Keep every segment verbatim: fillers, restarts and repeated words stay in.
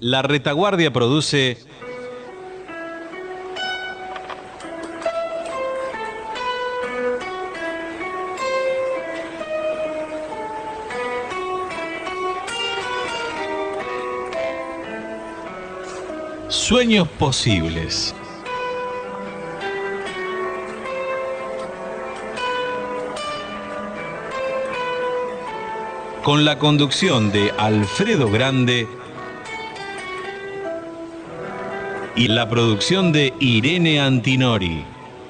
La Retaguardia produce Sueños Posibles. Con la conducción de Alfredo Grande y la producción de Irene Antinori.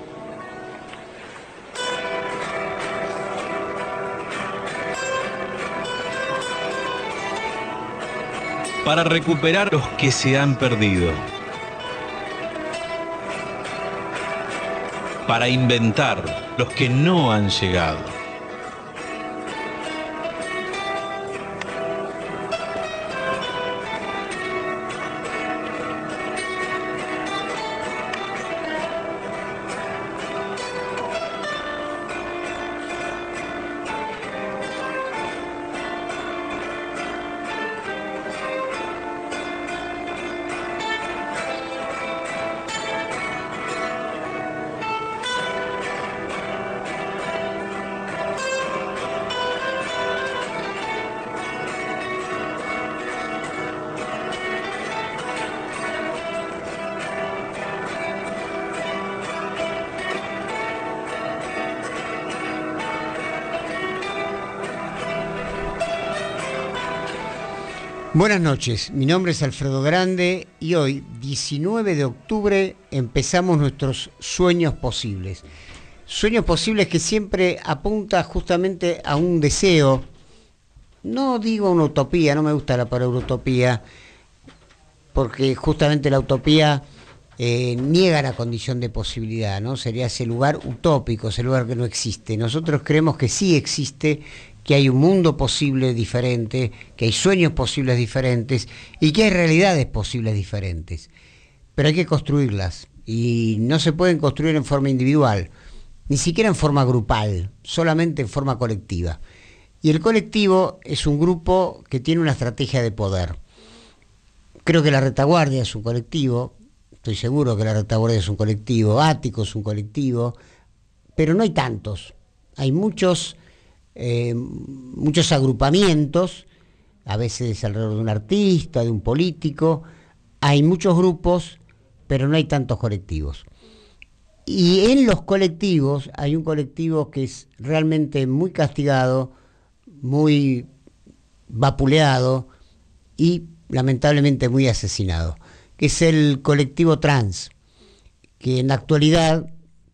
Para recuperar los que se han perdido. Para inventar los que no han llegado. Buenas noches, mi nombre es Alfredo Grande y hoy, diecinueve de octubre, empezamos nuestros Sueños Posibles. Sueños Posibles que siempre apunta justamente a un deseo, no digo una utopía, no me gusta la palabra utopía, porque justamente la utopía eh, niega la condición de posibilidad, ¿no? Sería ese lugar utópico, ese lugar que no existe. Nosotros creemos que sí existe, que hay un mundo posible diferente, que hay sueños posibles diferentes y que hay realidades posibles diferentes. Pero hay que construirlas y no se pueden construir en forma individual, ni siquiera en forma grupal, solamente en forma colectiva. Y el colectivo es un grupo que tiene una estrategia de poder. Creo que la Retaguardia es un colectivo, estoy seguro que la Retaguardia es un colectivo, Ático es un colectivo, pero no hay tantos, hay muchos... Eh, muchos agrupamientos, a veces alrededor de un artista, de un político, hay muchos grupos, pero no hay tantos colectivos. Y en los colectivos hay un colectivo que es realmente muy castigado, muy vapuleado y lamentablemente muy asesinado, que es el colectivo trans, que en la actualidad,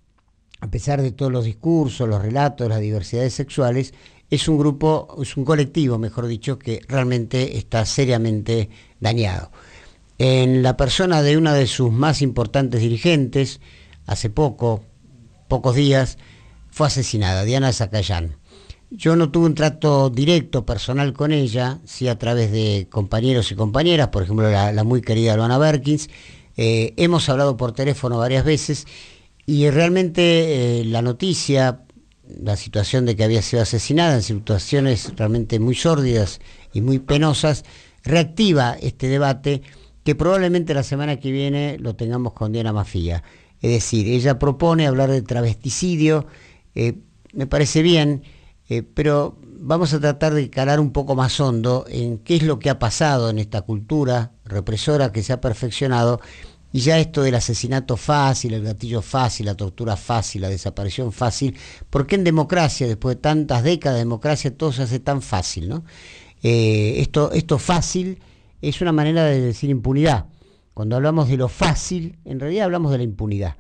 a pesar de todos los discursos, los relatos, las diversidades sexuales, es un grupo, es un colectivo, mejor dicho, que realmente está seriamente dañado. En la persona de una de sus más importantes dirigentes, hace poco, pocos días, fue asesinada, Diana Zacayán. Yo no tuve un trato directo, personal con ella, sí a través de compañeros y compañeras, por ejemplo, la, la muy querida Luana Berkins. Eh, hemos hablado por teléfono varias veces, y realmente eh, la noticia, la situación de que había sido asesinada en situaciones realmente muy sórdidas y muy penosas, reactiva este debate que probablemente la semana que viene lo tengamos con Diana Mafía. Es decir, ella propone hablar de travesticidio, eh, me parece bien, eh, pero vamos a tratar de calar un poco más hondo en qué es lo que ha pasado en esta cultura represora que se ha perfeccionado. Y ya esto del asesinato fácil, el gatillo fácil, la tortura fácil, la desaparición fácil, ¿por qué en democracia, después de tantas décadas de democracia, todo se hace tan fácil, ¿no? Eh, esto, esto fácil es una manera de decir impunidad. Cuando hablamos de lo fácil, en realidad hablamos de la impunidad.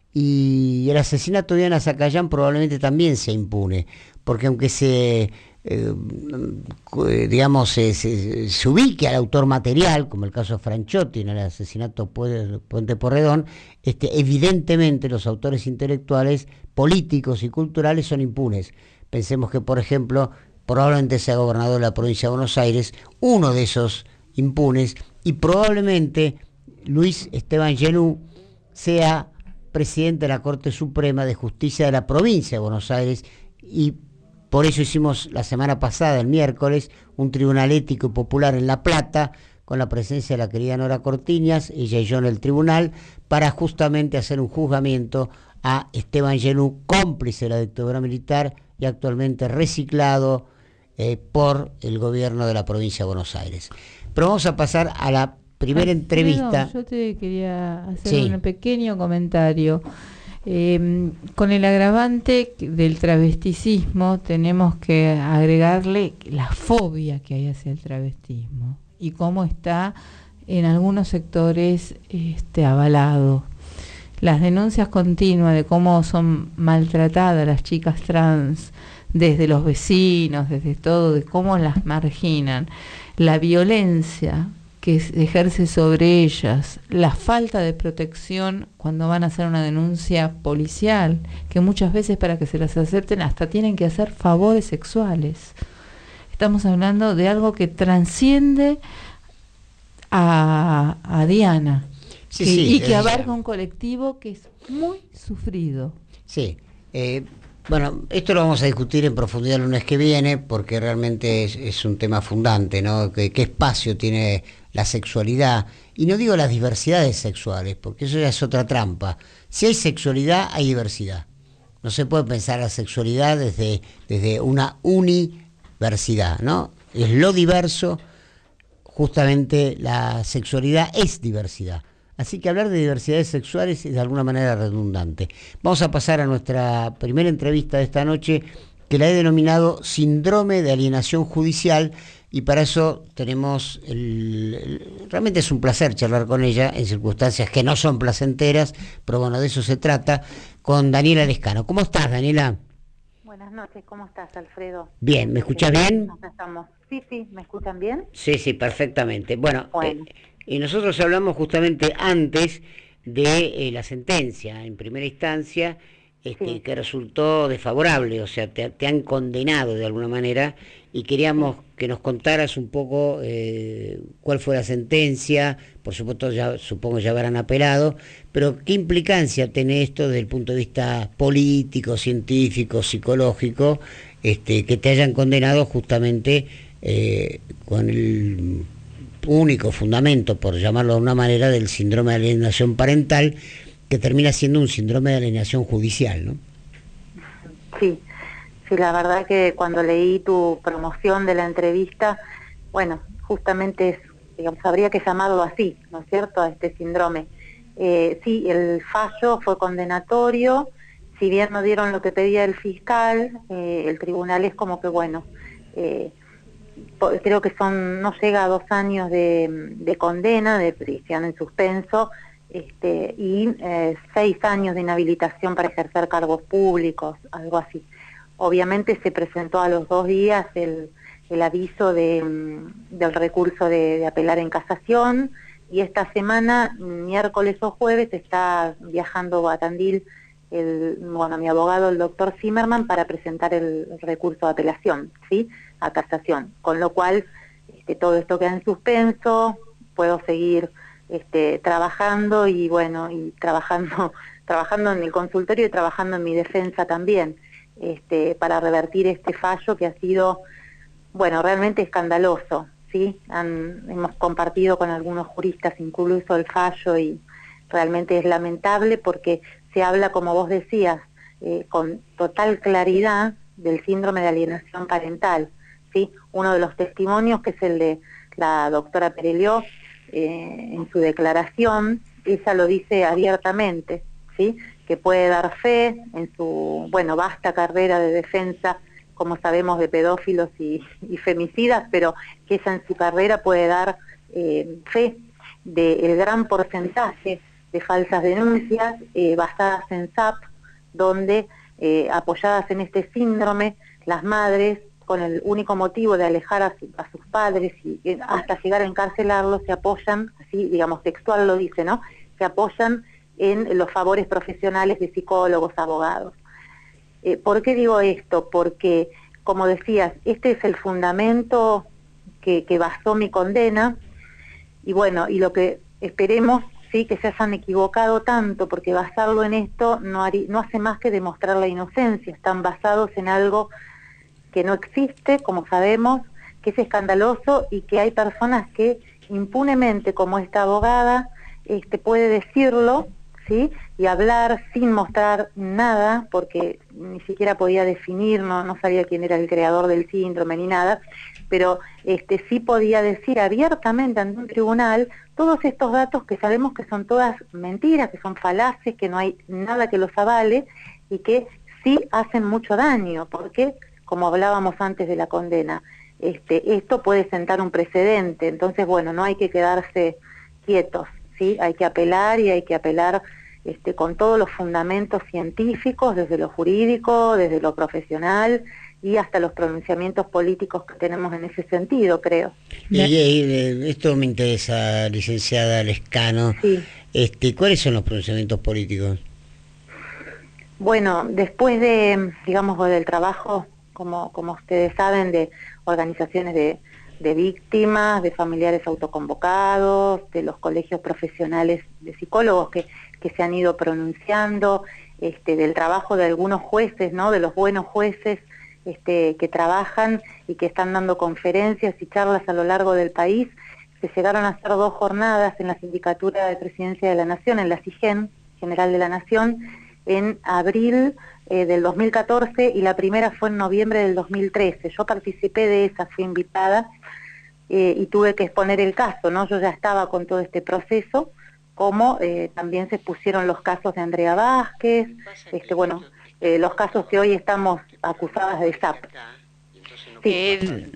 Y el asesinato de Diana Zacayán probablemente también se impune, porque aunque se... Eh, digamos se, se, se ubique al autor material, como el caso de Franchotti en el asesinato de Puente Porredón, este, evidentemente los autores intelectuales, políticos y culturales son impunes. Pensemos que, por ejemplo, probablemente sea gobernador de la provincia de Buenos Aires, uno de esos impunes, y probablemente Luis Esteban Genú sea presidente de la Corte Suprema de Justicia de la provincia de Buenos Aires, y por eso hicimos la semana pasada, el miércoles, un tribunal ético y popular en La Plata con la presencia de la querida Nora Cortiñas, ella y yo en el tribunal, para justamente hacer un juzgamiento a Esteban Genú, cómplice de la dictadura militar y actualmente reciclado eh, por el gobierno de la provincia de Buenos Aires. Pero vamos a pasar a la primera Alfredo, entrevista. Yo te quería hacer Sí. un pequeño comentario. Eh, con el agravante del travesticismo tenemos que agregarle la fobia que hay hacia el travestismo y cómo está en algunos sectores este, avalado. Las denuncias continuas de cómo son maltratadas las chicas trans desde los vecinos, desde todo, de cómo las marginan, la violencia que ejerce sobre ellas, la falta de protección cuando van a hacer una denuncia policial, que muchas veces para que se las acepten hasta tienen que hacer favores sexuales. Estamos hablando de algo que transciende a, a Diana, Sí, que, sí, y que es, abarca un colectivo que es muy sufrido. Sí, eh, bueno, esto lo vamos a discutir en profundidad el lunes que viene, porque realmente es, es un tema fundante, ¿no? ¿Qué, qué espacio tiene la sexualidad? Y no digo las diversidades sexuales, porque eso ya es otra trampa. Si hay sexualidad, hay diversidad. No se puede pensar la sexualidad desde, desde una universidad, ¿no? Es lo diverso, justamente la sexualidad es diversidad. Así que hablar de diversidades sexuales es de alguna manera redundante. Vamos a pasar a nuestra primera entrevista de esta noche, que la he denominado Síndrome de Alienación Judicial, y para eso tenemos, el, el, realmente es un placer charlar con ella en circunstancias que no son placenteras, pero bueno, de eso se trata, con Daniela Lescano. ¿Cómo estás, Daniela? Buenas noches, ¿cómo estás, Alfredo? Bien, ¿me escuchas bien? Estamos. Sí, sí, ¿me escuchan bien? Sí, sí, perfectamente. Bueno, Bueno. Eh, y nosotros hablamos justamente antes de eh, la sentencia en primera instancia, este, Sí. que resultó desfavorable, o sea, te, te han condenado de alguna manera, y queríamos Sí. que nos contaras un poco eh, cuál fue la sentencia. Por supuesto, ya supongo ya habrán apelado, pero qué implicancia tiene esto desde el punto de vista político, científico, psicológico, este, que te hayan condenado justamente eh, con el único fundamento, por llamarlo de una manera, del síndrome de alienación parental, que termina siendo un síndrome de alienación judicial, ¿no? Sí, sí, la verdad que cuando leí tu promoción de la entrevista, bueno, justamente es, digamos, habría que llamarlo así, ¿no es cierto?, a este síndrome. Eh, sí, el fallo fue condenatorio, si bien no dieron lo que pedía el fiscal, eh, el tribunal es como que, bueno, eh, creo que son, no llega a dos años de, de condena, de prisión en suspenso, este, y eh, seis años de inhabilitación para ejercer cargos públicos, algo así. Obviamente se presentó a los dos días el, el aviso de, del recurso de, de apelar en casación, y esta semana, miércoles o jueves, está viajando a Tandil el, bueno, mi abogado, el doctor Zimmerman, para presentar el recurso de apelación, ¿sí?, a casación, con lo cual este, todo esto queda en suspenso, puedo seguir este, trabajando y bueno, y trabajando, trabajando en el consultorio y trabajando en mi defensa también, este, para revertir este fallo que ha sido, bueno, realmente escandaloso, ¿sí? Han, hemos compartido con algunos juristas incluso el fallo y realmente es lamentable porque se habla, como vos decías, eh, con total claridad del síndrome de alienación parental, ¿sí? Uno de los testimonios, que es el de la doctora Perelió, eh, en su declaración, ella lo dice abiertamente, ¿sí?, que puede dar fe en su, bueno, vasta carrera de defensa, como sabemos, de pedófilos y, y femicidas, pero que ella en su carrera puede dar eh, fe del gran porcentaje de falsas denuncias eh, basadas en S A P, donde, eh, apoyadas en este síndrome, las madres, con el único motivo de alejar a, su, a sus padres y eh, hasta llegar a encarcelarlos, se apoyan, así digamos textual lo dice, ¿no?, se apoyan en los favores profesionales de psicólogos, abogados. Eh, ¿Por qué digo esto? Porque, como decías, este es el fundamento que, que basó mi condena, y bueno, y lo que esperemos, sí, que se hayan equivocado tanto, porque basarlo en esto no, harí, no hace más que demostrar la inocencia, están basados en algo que no existe, como sabemos, que es escandaloso y que hay personas que impunemente, como esta abogada, este, puede decirlo, ¿sí? Y hablar sin mostrar nada, porque ni siquiera podía definir, no, no sabía quién era el creador del síndrome ni nada, pero este, sí podía decir abiertamente ante un tribunal todos estos datos que sabemos que son todas mentiras, que son falaces, que no hay nada que los avale y que sí hacen mucho daño, porque, como hablábamos antes de la condena, este, esto puede sentar un precedente. Entonces, bueno, no hay que quedarse quietos, ¿sí? Hay que apelar y hay que apelar este, con todos los fundamentos científicos, desde lo jurídico, desde lo profesional y hasta los pronunciamientos políticos que tenemos en ese sentido, creo. Y, y esto me interesa, licenciada Lescano. Sí. Este, ¿cuáles son los pronunciamientos políticos? Bueno, después de, digamos, del trabajo, como, como ustedes saben, de organizaciones de, de víctimas, de familiares autoconvocados, de los colegios profesionales de psicólogos que, que se han ido pronunciando, este, del trabajo de algunos jueces, ¿no? De los buenos jueces este, que trabajan y que están dando conferencias y charlas a lo largo del país. Se llegaron a hacer dos jornadas en la Sindicatura de Presidencia de la Nación, en la SIGEN, General de la Nación, en abril eh, del dos mil catorce, y la primera fue en noviembre del dos mil trece. Yo participé de esa, fui invitada eh, y tuve que exponer el caso, ¿no? Yo ya estaba con todo este proceso, como eh, también se pusieron los casos de Andrea Vázquez, este, bueno, eh, los casos que hoy estamos acusadas de S A P. Sí. Eh,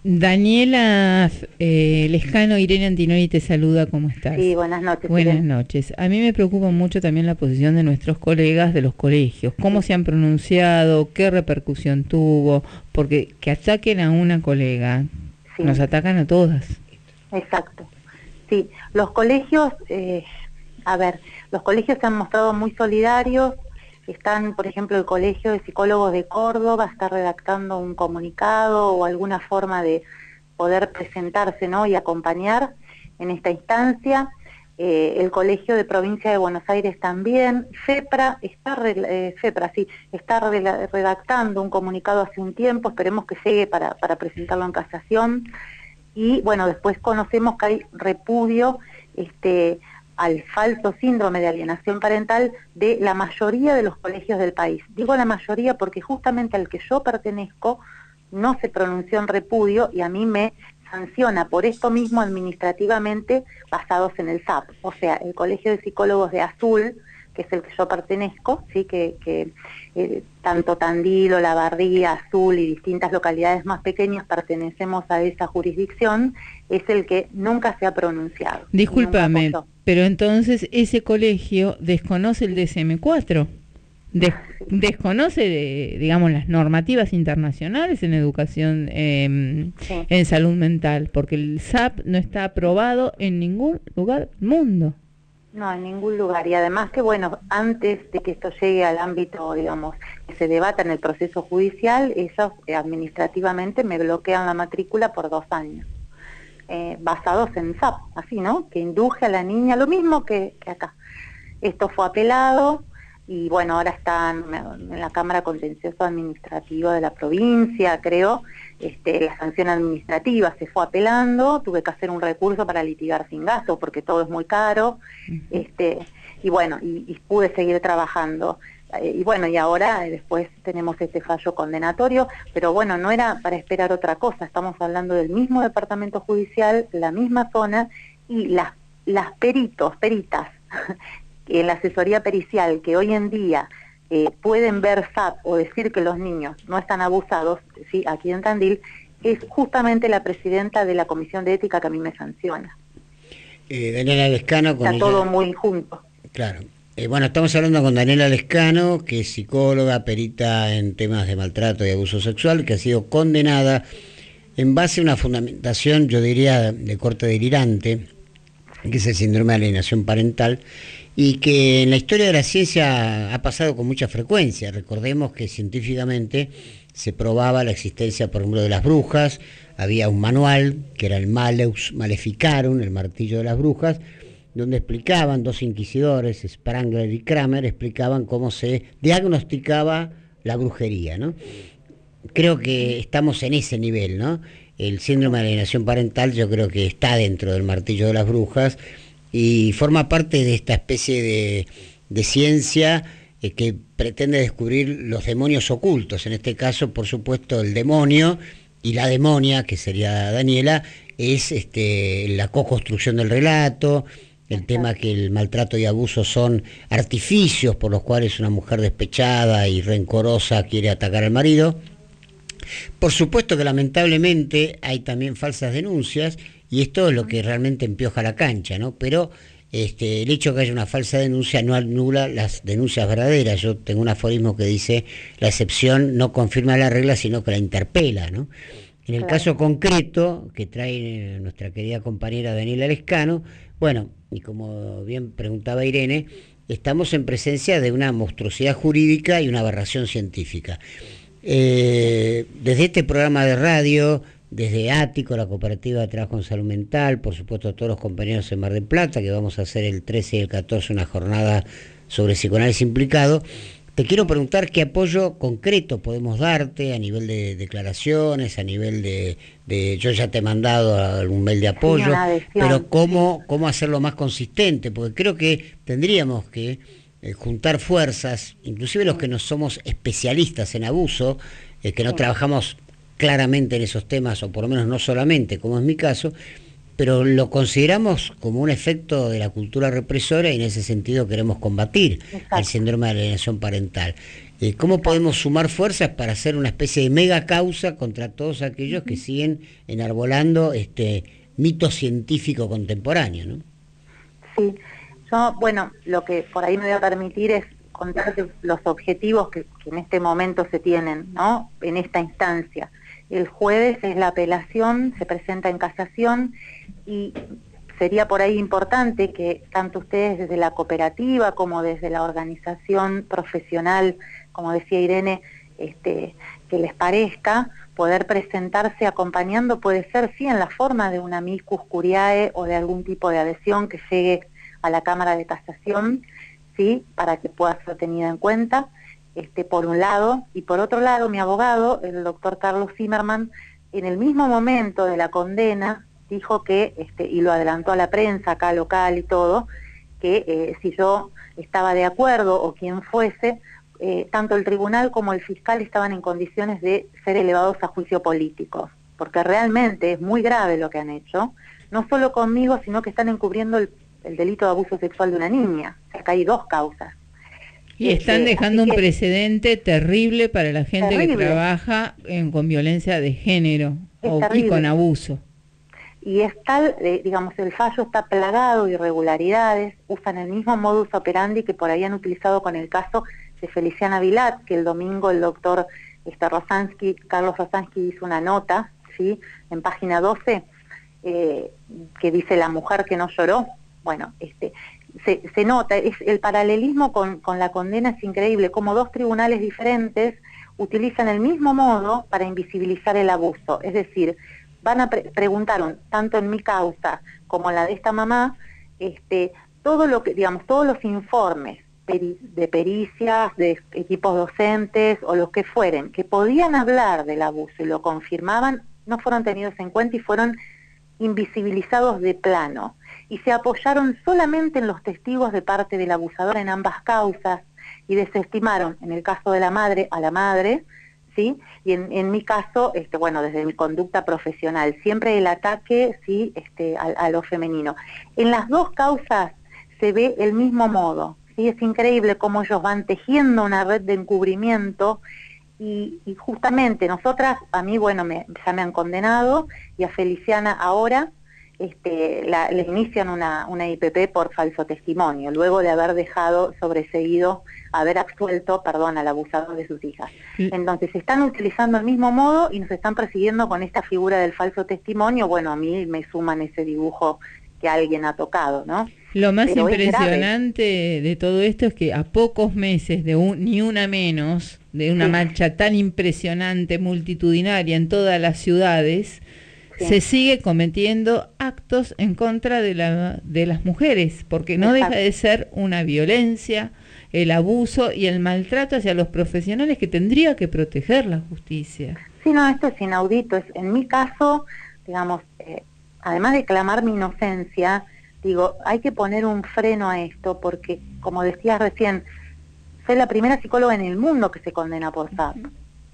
Daniela eh, Lescano, Irene Antinori te saluda, ¿cómo estás? Sí, buenas noches. Buenas Irene. noches. A mí me preocupa mucho también la posición de nuestros colegas de los colegios. ¿Cómo sí. se han pronunciado? ¿Qué repercusión tuvo? Porque que ataquen a una colega, sí. nos atacan a todas. Exacto. Sí, los colegios, eh, a ver, los colegios se han mostrado muy solidarios. Están, por ejemplo, el Colegio de Psicólogos de Córdoba está redactando un comunicado o alguna forma de poder presentarse, ¿no? Y acompañar en esta instancia. Eh, el Colegio de Provincia de Buenos Aires también. FEPRA está, eh, FEPRA, sí, está redactando un comunicado hace un tiempo, esperemos que llegue para, para presentarlo en casación. Y bueno, después conocemos que hay repudio este, al falso síndrome de alienación parental de la mayoría de los colegios del país. Digo la mayoría porque justamente al que yo pertenezco no se pronunció en repudio y a mí me sanciona por esto mismo administrativamente basados en el S A P. O sea, el Colegio de Psicólogos de Azul, que es el que yo pertenezco, sí, que, que eh, tanto Tandil, Olavarría, Azul y distintas localidades más pequeñas pertenecemos a esa jurisdicción, es el que nunca se ha pronunciado. Discúlpame, pero entonces ese colegio desconoce el D S M cuatro, Des, desconoce, de, digamos, las normativas internacionales en educación, eh, sí. en salud mental, porque el S A P no está aprobado en ningún lugar del mundo. No, en ningún lugar. Y además que, bueno, antes de que esto llegue al ámbito, digamos, que se debata en el proceso judicial, ellos eh, administrativamente me bloquean la matrícula por dos años, eh, basados en S A P, así, ¿no? Que induje a la niña, lo mismo que, que acá. Esto fue apelado y, bueno, ahora está en, en la Cámara Contencioso Administrativo de la provincia, creo. Este, la sanción administrativa se fue apelando, tuve que hacer un recurso para litigar sin gasto porque todo es muy caro, este, y bueno, y, y pude seguir trabajando. Eh, y bueno, y ahora eh, después tenemos este fallo condenatorio, pero bueno, no era para esperar otra cosa, estamos hablando del mismo departamento judicial, la misma zona, y las, las peritos, peritas, en la asesoría pericial que hoy en día Eh, pueden ver S A P o decir que los niños no están abusados, sí, aquí en Tandil, es justamente la presidenta de la Comisión de Ética que a mí me sanciona. Eh, Daniela Lescano... Con Está ella... todo muy junto. Claro. Eh, bueno, estamos hablando con Daniela Lescano, que es psicóloga, perita en temas de maltrato y abuso sexual, que ha sido condenada en base a una fundamentación, yo diría, de corte delirante, que es el síndrome de alienación parental, y que en la historia de la ciencia ha pasado con mucha frecuencia. Recordemos que científicamente se probaba la existencia, por ejemplo, de las brujas. Había un manual, que era el Malleus Maleficarum, el martillo de las brujas, donde explicaban, dos inquisidores, Sprangler y Kramer, explicaban cómo se diagnosticaba la brujería, ¿no? Creo que estamos en ese nivel, ¿no? el síndrome de alienación parental yo creo que está dentro del martillo de las brujas y forma parte de esta especie de, de ciencia eh, que pretende descubrir los demonios ocultos. En este caso, por supuesto, el demonio y la demonia, que sería Daniela, es este, la co-construcción del relato, el tema que el maltrato y abuso son artificios por los cuales una mujer despechada y rencorosa quiere atacar al marido. Por supuesto que lamentablemente hay también falsas denuncias y esto es lo que realmente empioja la cancha, ¿no? Pero este, el hecho de que haya una falsa denuncia no anula las denuncias verdaderas. Yo tengo un aforismo que dice: la excepción no confirma la regla, sino que la interpela, ¿no? En el claro. caso concreto que trae nuestra querida compañera Daniela Lescano, bueno, y como bien preguntaba Irene, estamos en presencia de una monstruosidad jurídica y una aberración científica. Eh, desde este programa de radio, desde Ático, la Cooperativa de Trabajo en Salud Mental, por supuesto todos los compañeros en Mar del Plata, que vamos a hacer el trece y el catorce una jornada sobre psicoanálisis implicado, te quiero preguntar qué apoyo concreto podemos darte a nivel de declaraciones, a nivel de, de yo ya te he mandado algún mail de apoyo, sí, pero cómo, cómo hacerlo más consistente, porque creo que tendríamos que eh, juntar fuerzas, inclusive los que no somos especialistas en abuso, eh, que no sí. trabajamos claramente en esos temas, o por lo menos no solamente, como es mi caso, pero lo consideramos como un efecto de la cultura represora y en ese sentido queremos combatir Exacto. el síndrome de alienación parental. Eh, ¿Cómo Exacto. podemos sumar fuerzas para hacer una especie de mega causa contra todos aquellos uh-huh. que siguen enarbolando este mito científico contemporáneo, ¿no? Sí, yo, bueno, lo que por ahí me voy a permitir es contarte los objetivos que, que en este momento se tienen, ¿no? En esta instancia. El jueves es la apelación, se presenta en casación y sería por ahí importante que tanto ustedes desde la cooperativa como desde la organización profesional, como decía Irene, este, que les parezca, poder presentarse acompañando, puede ser sí en la forma de una amicus curiae o de algún tipo de adhesión que llegue a la Cámara de Casación, sí, para que pueda ser tenida en cuenta. Este, por un lado, y por otro lado, mi abogado, el doctor Carlos Zimmerman, en el mismo momento de la condena, dijo que, este, y lo adelantó a la prensa acá local y todo, que eh, si yo estaba de acuerdo o quien fuese, eh, tanto el tribunal como el fiscal estaban en condiciones de ser elevados a juicio político, porque realmente es muy grave lo que han hecho, no solo conmigo, sino que están encubriendo el, el delito de abuso sexual de una niña. O sea, acá hay dos causas. Y están dejando un precedente terrible para la gente terrible. que trabaja en, con violencia de género o, y con abuso. Y es tal, eh, digamos, el fallo está plagado de irregularidades, usan el mismo modus operandi que por ahí han utilizado con el caso de Feliciana Vilat, que el domingo el doctor este, Rosansky, Carlos Rosansky hizo una nota, ¿sí?, en página doce, eh, que dice la mujer que no lloró. Bueno, este... Se, se nota, es, el paralelismo con, con la condena es increíble, como dos tribunales diferentes utilizan el mismo modo para invisibilizar el abuso. Es decir, van a pre preguntaron, tanto en mi causa como en la de esta mamá, este, todo lo que, digamos, todos los informes peri de pericias, de equipos docentes o los que fueren, que podían hablar del abuso y lo confirmaban, no fueron tenidos en cuenta y fueron invisibilizados de plano, y se apoyaron solamente en los testigos de parte del abusador en ambas causas y desestimaron, en el caso de la madre, a la madre, ¿sí? Y en, en mi caso, este, bueno, desde mi conducta profesional, siempre el ataque, ¿sí?, este, a, a lo femenino. En las dos causas se ve el mismo modo, ¿sí? Es increíble cómo ellos van tejiendo una red de encubrimiento. Y, y justamente nosotras, a mí, bueno, me, ya me han condenado, y a Feliciana ahora este, la, le inician una, una I P P por falso testimonio, luego de haber dejado sobreseído, haber absuelto, perdón, al abusador de sus hijas. Sí. Entonces, están utilizando el mismo modo y nos están persiguiendo con esta figura del falso testimonio. Bueno, a mí me suman ese dibujo que alguien ha tocado, ¿no? Lo más Pero impresionante de todo esto es que a pocos meses de un, ni una menos, de una sí. marcha tan impresionante, multitudinaria en todas las ciudades, sí. se sigue cometiendo actos en contra de, la, de las mujeres, porque no Exacto. deja de ser una violencia, el abuso y el maltrato hacia los profesionales que tendría que proteger la justicia. Sí, no, esto es inaudito. Es, en mi caso, digamos, eh, además de clamar mi inocencia, digo, hay que poner un freno a esto, porque, como decías recién, soy la primera psicóloga en el mundo que se condena por S A P.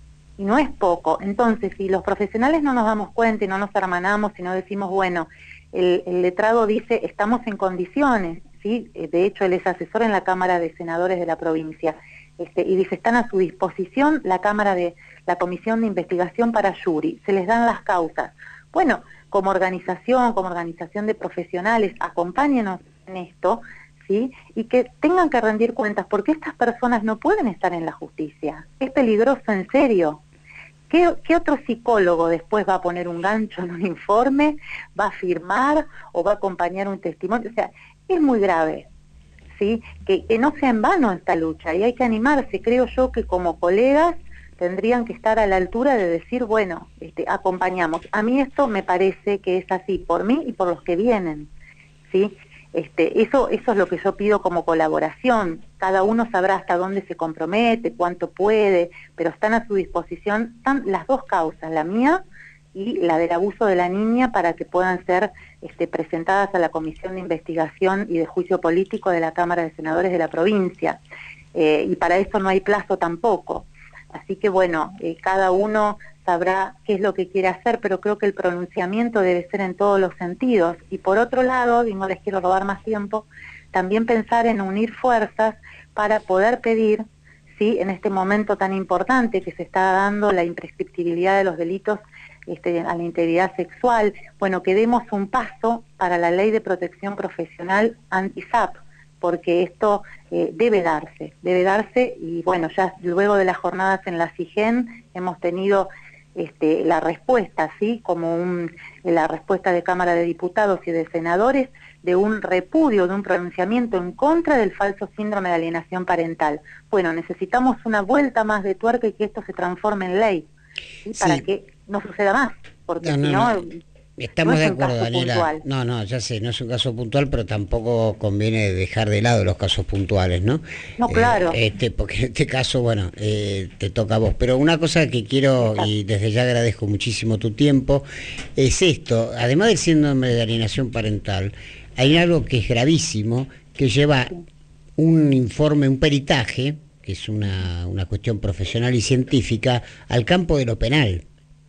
Y no es poco. Entonces, si los profesionales no nos damos cuenta y no nos hermanamos y no decimos, bueno, el, el letrado dice, estamos en condiciones, ¿sí? De hecho, él es asesor en la Cámara de Senadores de la provincia, este, y dice, están a su disposición la Cámara de, la Comisión de Investigación para Yuri, se les dan las causas. Bueno, como organización, como organización de profesionales, acompáñenos en esto, ¿sí? Y que tengan que rendir cuentas, porque estas personas no pueden estar en la justicia. Es peligroso, en serio. ¿Qué, qué otro psicólogo después va a poner un gancho en un informe, va a firmar o va a acompañar un testimonio? O sea, es muy grave, ¿sí? Que, que no sea en vano esta lucha, y hay que animarse. Creo yo que como colegas tendrían que estar a la altura de decir, bueno, este, acompañamos. A mí esto me parece que es así, por mí y por los que vienen, ¿sí? Este, eso, eso es lo que yo pido como colaboración. Cada uno sabrá hasta dónde se compromete, cuánto puede, pero están a su disposición están las dos causas, la mía y la del abuso de la niña, para que puedan ser este, presentadas a la Comisión de Investigación y de Juicio Político de la Cámara de Senadores de la provincia. Eh, y para eso no hay plazo tampoco. Así que bueno, eh, cada uno sabrá qué es lo que quiere hacer, pero creo que el pronunciamiento debe ser en todos los sentidos. Y por otro lado, y no les quiero robar más tiempo, también pensar en unir fuerzas para poder pedir, ¿sí?, en este momento tan importante que se está dando la imprescriptibilidad de los delitos este, a la integridad sexual, bueno, que demos un paso para la Ley de Protección Profesional anti-S A P, porque esto eh, debe darse, debe darse, y bueno, ya luego de las jornadas en la SIGEN hemos tenido este, la respuesta, ¿sí?, como un, la respuesta de Cámara de Diputados y de Senadores, de un repudio, de un pronunciamiento en contra del falso síndrome de alienación parental. Bueno, necesitamos una vuelta más de tuerca y que esto se transforme en ley, ¿sí?, para sí. que no suceda más, porque no, si no... no... no. Estamos no de acuerdo, Daniela. Puntual. No, no, ya sé, no es un caso puntual, pero tampoco conviene dejar de lado los casos puntuales, ¿no? No, claro. Eh, este, porque en este caso, bueno, eh, te toca a vos. Pero una cosa que quiero, Exacto. y desde ya agradezco muchísimo tu tiempo, es esto. Además del síndrome de alienación parental, hay algo que es gravísimo, que lleva sí. un informe, un peritaje, que es una, una cuestión profesional y científica, al campo de lo penal.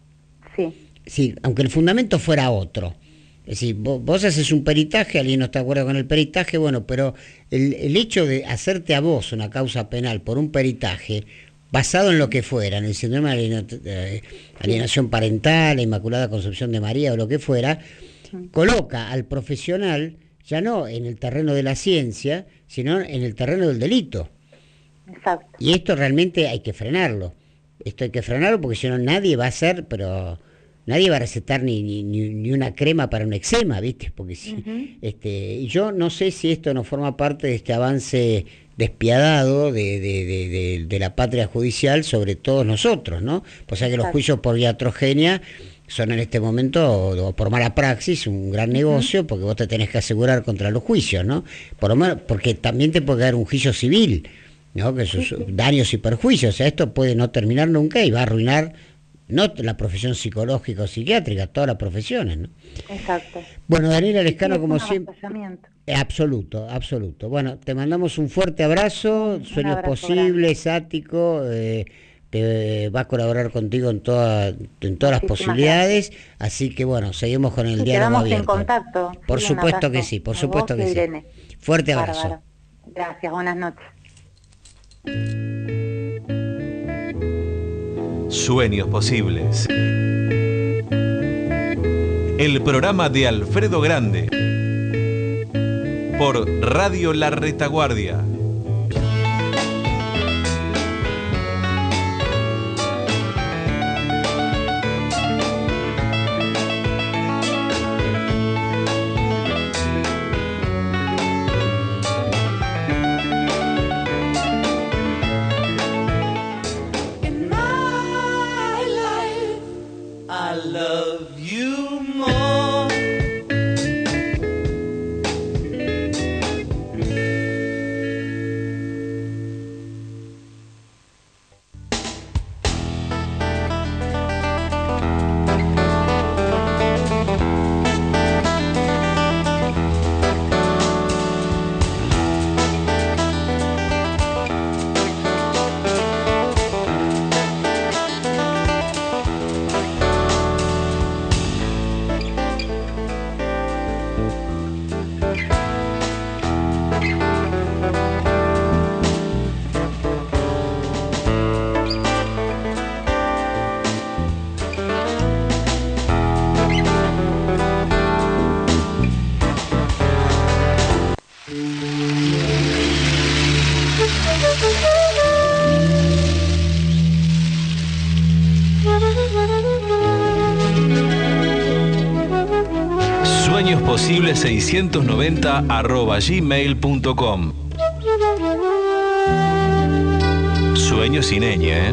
Sí. Sí, aunque el fundamento fuera otro. Es decir, vos, vos haces un peritaje, alguien no está de acuerdo con el peritaje, bueno, pero el, el hecho de hacerte a vos una causa penal por un peritaje, basado en lo que fuera, en el síndrome de alienación parental, la Inmaculada Concepción de María o lo que fuera, coloca al profesional ya no en el terreno de la ciencia, sino en el terreno del delito. Exacto. Y esto realmente hay que frenarlo. Esto hay que frenarlo porque si no nadie va a hacer, pero... Nadie va a recetar ni, ni, ni una crema para un eczema, ¿viste? Porque si, uh-huh. este, y yo no sé si esto no forma parte de este avance despiadado de, de, de, de, de la patria judicial sobre todos nosotros, ¿no? O sea que los juicios por iatrogenia son en este momento, o, o por mala praxis, un gran negocio, uh-huh. porque vos te tenés que asegurar contra los juicios, ¿no? Por lo menos, porque también te puede dar un juicio civil, ¿no? Que sus uh-huh. daños y perjuicios. O sea, esto puede no terminar nunca y va a arruinar no la profesión psicológica o psiquiátrica, todas las profesiones, ¿no? Exacto. Bueno, Daniela Lescano, sí, como siempre... Eh, absoluto, absoluto. Bueno, te mandamos un fuerte abrazo, un sueños abrazo posibles, grande. Ático, eh, te, va a colaborar contigo en, toda, en todas las posibilidades, gracias. Así que bueno, seguimos con el sí, diálogo abierto. Quedamos en contacto. Por sí, supuesto que sí, por supuesto que sí. Irene. Fuerte abrazo. Bárbaro. Gracias, buenas noches. Sueños posibles. El programa de Alfredo Grande por Radio La Retaguardia. posible seiscientos noventa arroba gmail punto com. Sueño sin ñ, ¿eh?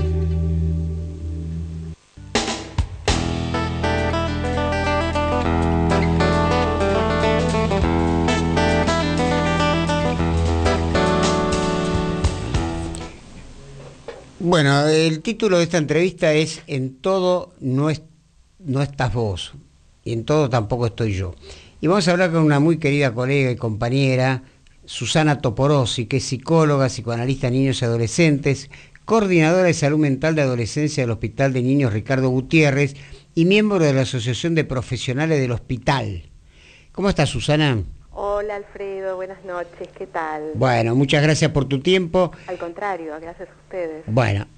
Bueno, el título de esta entrevista es En todo no, es, no estás vos, y en todo tampoco estoy yo. Y vamos a hablar con una muy querida colega y compañera, Susana Toporossi, que es psicóloga, psicoanalista de niños y adolescentes, coordinadora de salud mental de adolescencia del Hospital de Niños Ricardo Gutiérrez y miembro de la Asociación de Profesionales del Hospital. ¿Cómo estás, Susana? Hola, Alfredo, buenas noches, ¿qué tal? Bueno, muchas gracias por tu tiempo. Al contrario, gracias a ustedes. Bueno,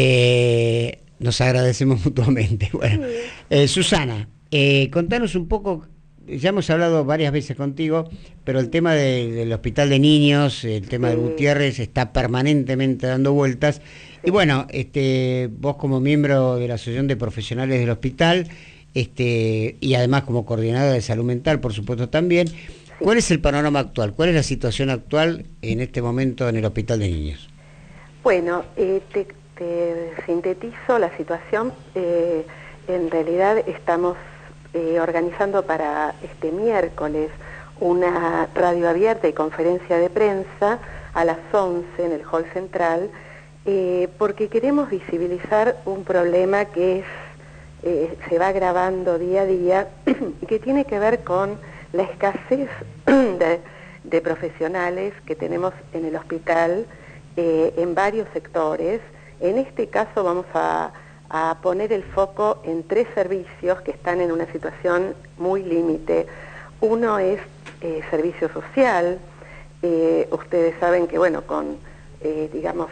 este, nos agradecemos mutuamente. Bueno, sí. eh, Susana, eh, contanos un poco, ya hemos hablado varias veces contigo, pero el tema de, del Hospital de Niños, el tema sí. de Gutiérrez, está permanentemente dando vueltas. Sí. Y bueno, este, vos como miembro de la Asociación de Profesionales del Hospital, este, y además como coordinadora de salud mental, por supuesto también, ¿cuál es el panorama actual? ¿Cuál es la situación actual en este momento en el Hospital de Niños? Bueno, eh, te, te sintetizo la situación. Eh, en realidad estamos eh, organizando para este miércoles una radio abierta y conferencia de prensa a las once en el hall central, eh, porque queremos visibilizar un problema que es, eh, se va agravando día a día y que tiene que ver con la escasez de, de profesionales que tenemos en el hospital eh, en varios sectores. En este caso vamos a, a poner el foco en tres servicios que están en una situación muy límite. Uno es eh, servicio social. Eh, ustedes saben que, bueno, con, eh, digamos,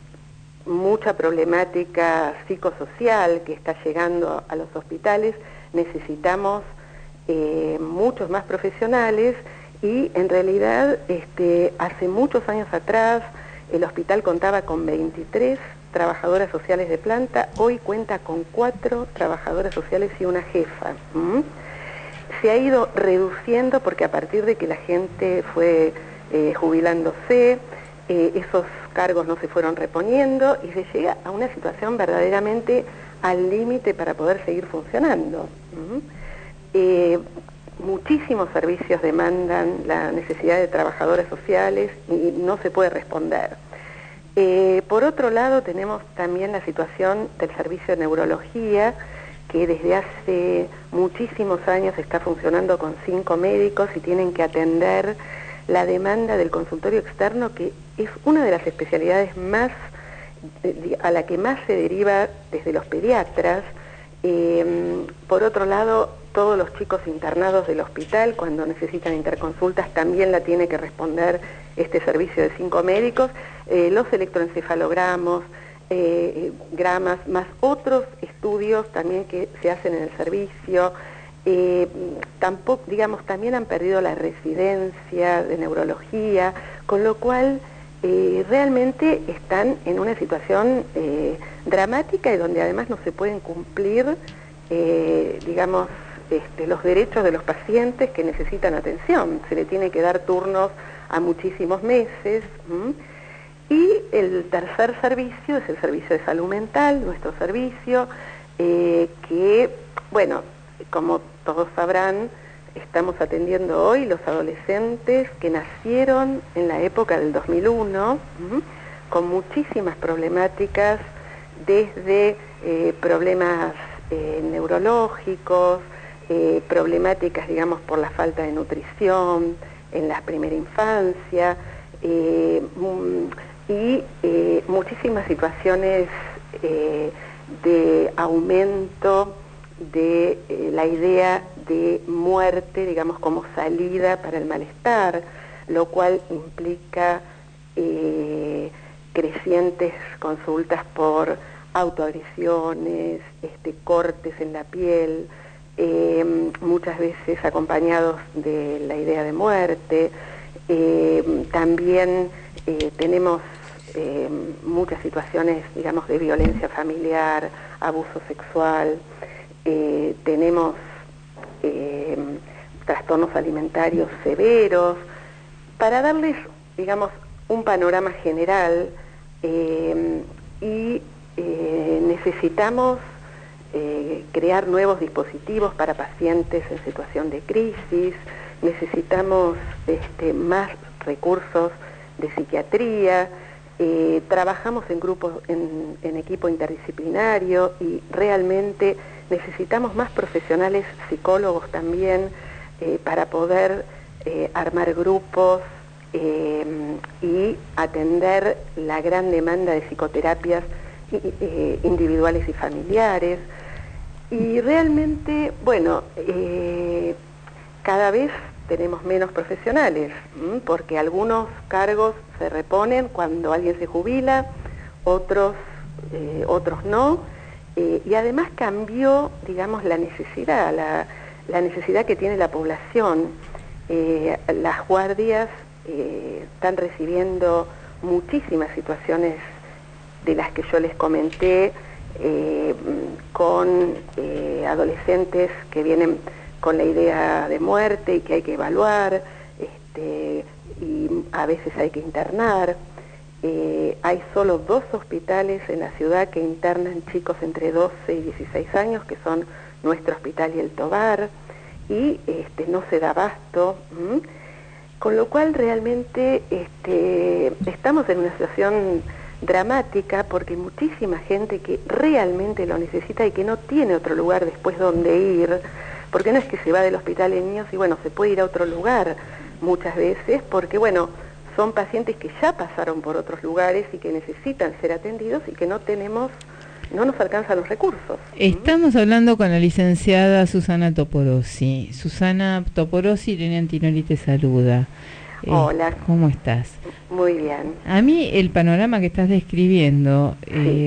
mucha problemática psicosocial que está llegando a los hospitales, necesitamos Eh, muchos más profesionales y en realidad este, hace muchos años atrás el hospital contaba con veintitrés trabajadoras sociales de planta, hoy cuenta con cuatro trabajadoras sociales y una jefa. ¿Mm? Se ha ido reduciendo porque a partir de que la gente fue eh, jubilándose, eh, esos cargos no se fueron reponiendo y se llega a una situación verdaderamente al límite para poder seguir funcionando. ¿Mm? Eh, muchísimos servicios demandan la necesidad de trabajadoras sociales y no se puede responder. Eh, por otro lado, tenemos también la situación del servicio de neurología, que desde hace muchísimos años está funcionando con cinco médicos y tienen que atender la demanda del consultorio externo, que es una de las especialidades más, a la que más se deriva desde los pediatras. Eh, por otro lado, todos los chicos internados del hospital, cuando necesitan interconsultas, también la tiene que responder este servicio de cinco médicos. Eh, los electroencefalogramos, eh, gramas, más otros estudios también que se hacen en el servicio. Eh, tampoco, digamos, también han perdido la residencia de neurología, con lo cual eh, realmente están en una situación eh, dramática y donde además no se pueden cumplir, eh, digamos, Este, los derechos de los pacientes que necesitan atención. Se le tiene que dar turnos a muchísimos meses. ¿m? Y el tercer servicio es el servicio de salud mental, nuestro servicio, eh, que, bueno, como todos sabrán, estamos atendiendo hoy los adolescentes que nacieron en la época del dos mil uno, ¿m? Con muchísimas problemáticas, desde eh, problemas eh, neurológicos, Eh, problemáticas, digamos, por la falta de nutrición en la primera infancia, eh, y eh, muchísimas situaciones eh, de aumento de eh, la idea de muerte, digamos, como salida para el malestar, lo cual implica eh, crecientes consultas por autoagresiones, este, cortes en la piel, Eh, muchas veces acompañados de la idea de muerte. Eh, también eh, tenemos eh, muchas situaciones, digamos, de violencia familiar, abuso sexual. Eh, tenemos eh, trastornos alimentarios severos, para darles, digamos, un panorama general eh, y eh, necesitamos eh, crear nuevos dispositivos para pacientes en situación de crisis, necesitamos este, más recursos de psiquiatría, eh, trabajamos en grupos, en, en equipo interdisciplinario y realmente necesitamos más profesionales psicólogos también eh, para poder eh, armar grupos eh, y atender la gran demanda de psicoterapias eh, individuales y familiares. Y realmente, bueno, eh, cada vez tenemos menos profesionales, ¿m? porque algunos cargos se reponen cuando alguien se jubila, otros, eh, otros no, eh, y además cambió, digamos, la necesidad, la, la necesidad que tiene la población. Eh, las guardias eh, están recibiendo muchísimas situaciones de las que yo les comenté, eh, con eh, adolescentes que vienen con la idea de muerte y que hay que evaluar, este, y a veces hay que internar. Eh, hay solo dos hospitales en la ciudad que internan chicos entre doce y dieciséis años, que son nuestro hospital y el Tovar, y este, no se da abasto, ¿m? Con lo cual realmente este, estamos en una situación dramática porque muchísima gente que realmente lo necesita y que no tiene otro lugar después donde ir, porque no es que se va del hospital de niños y bueno, se puede ir a otro lugar muchas veces, porque bueno, son pacientes que ya pasaron por otros lugares y que necesitan ser atendidos y que no tenemos, no nos alcanzan los recursos. Estamos hablando con la licenciada Susana Toporossi. Susana Toporossi, Irene Antinori te saluda. Hola. Eh, ¿Cómo estás? Muy bien. A mí el panorama que estás describiendo Sí. eh,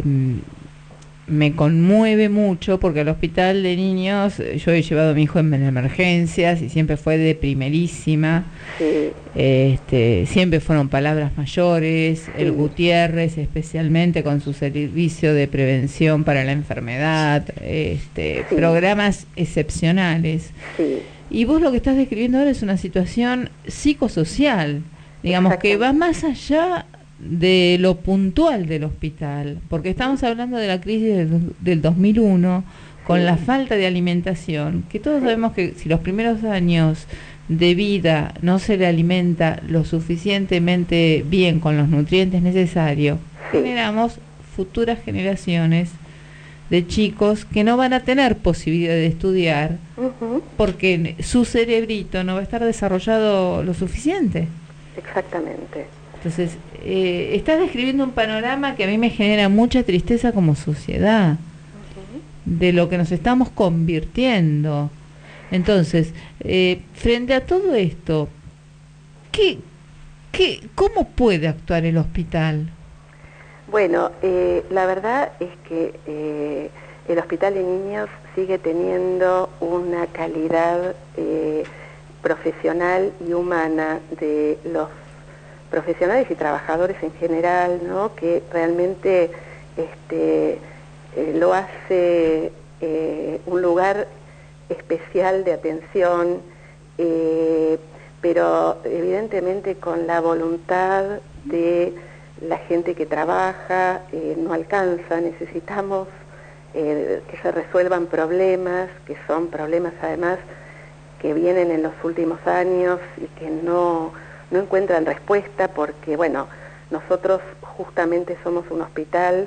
me conmueve mucho porque al hospital de niños yo he llevado a mi hijo en emergencias y siempre fue de primerísima. Sí. Este, siempre fueron palabras mayores, Sí. el Gutiérrez especialmente con su servicio de prevención para la enfermedad, este, Sí. programas excepcionales. Sí. Y vos lo que estás describiendo ahora es una situación psicosocial, digamos, que va más allá de lo puntual del hospital, porque estamos hablando de la crisis del, del dos mil uno, con Sí. la falta de alimentación, que todos sabemos que si los primeros años de vida no se le alimenta lo suficientemente bien con los nutrientes necesarios, Sí. generamos futuras generaciones de chicos que no van a tener posibilidad de estudiar Uh-huh. porque su cerebrito no va a estar desarrollado lo suficiente. Exactamente. Entonces, eh, estás describiendo un panorama que a mí me genera mucha tristeza como sociedad, Uh-huh. de lo que nos estamos convirtiendo. Entonces, eh, frente a todo esto, ¿qué, qué, ¿cómo puede actuar el hospital? Bueno, eh, la verdad es que eh, el Hospital de Niños sigue teniendo una calidad eh, profesional y humana de los profesionales y trabajadores en general, ¿no? Que realmente este, eh, lo hace eh, un lugar especial de atención, eh, pero evidentemente con la voluntad de la gente que trabaja, eh, no alcanza, necesitamos eh, que se resuelvan problemas, que son problemas además que vienen en los últimos años y que no, no encuentran respuesta porque, bueno, nosotros justamente somos un hospital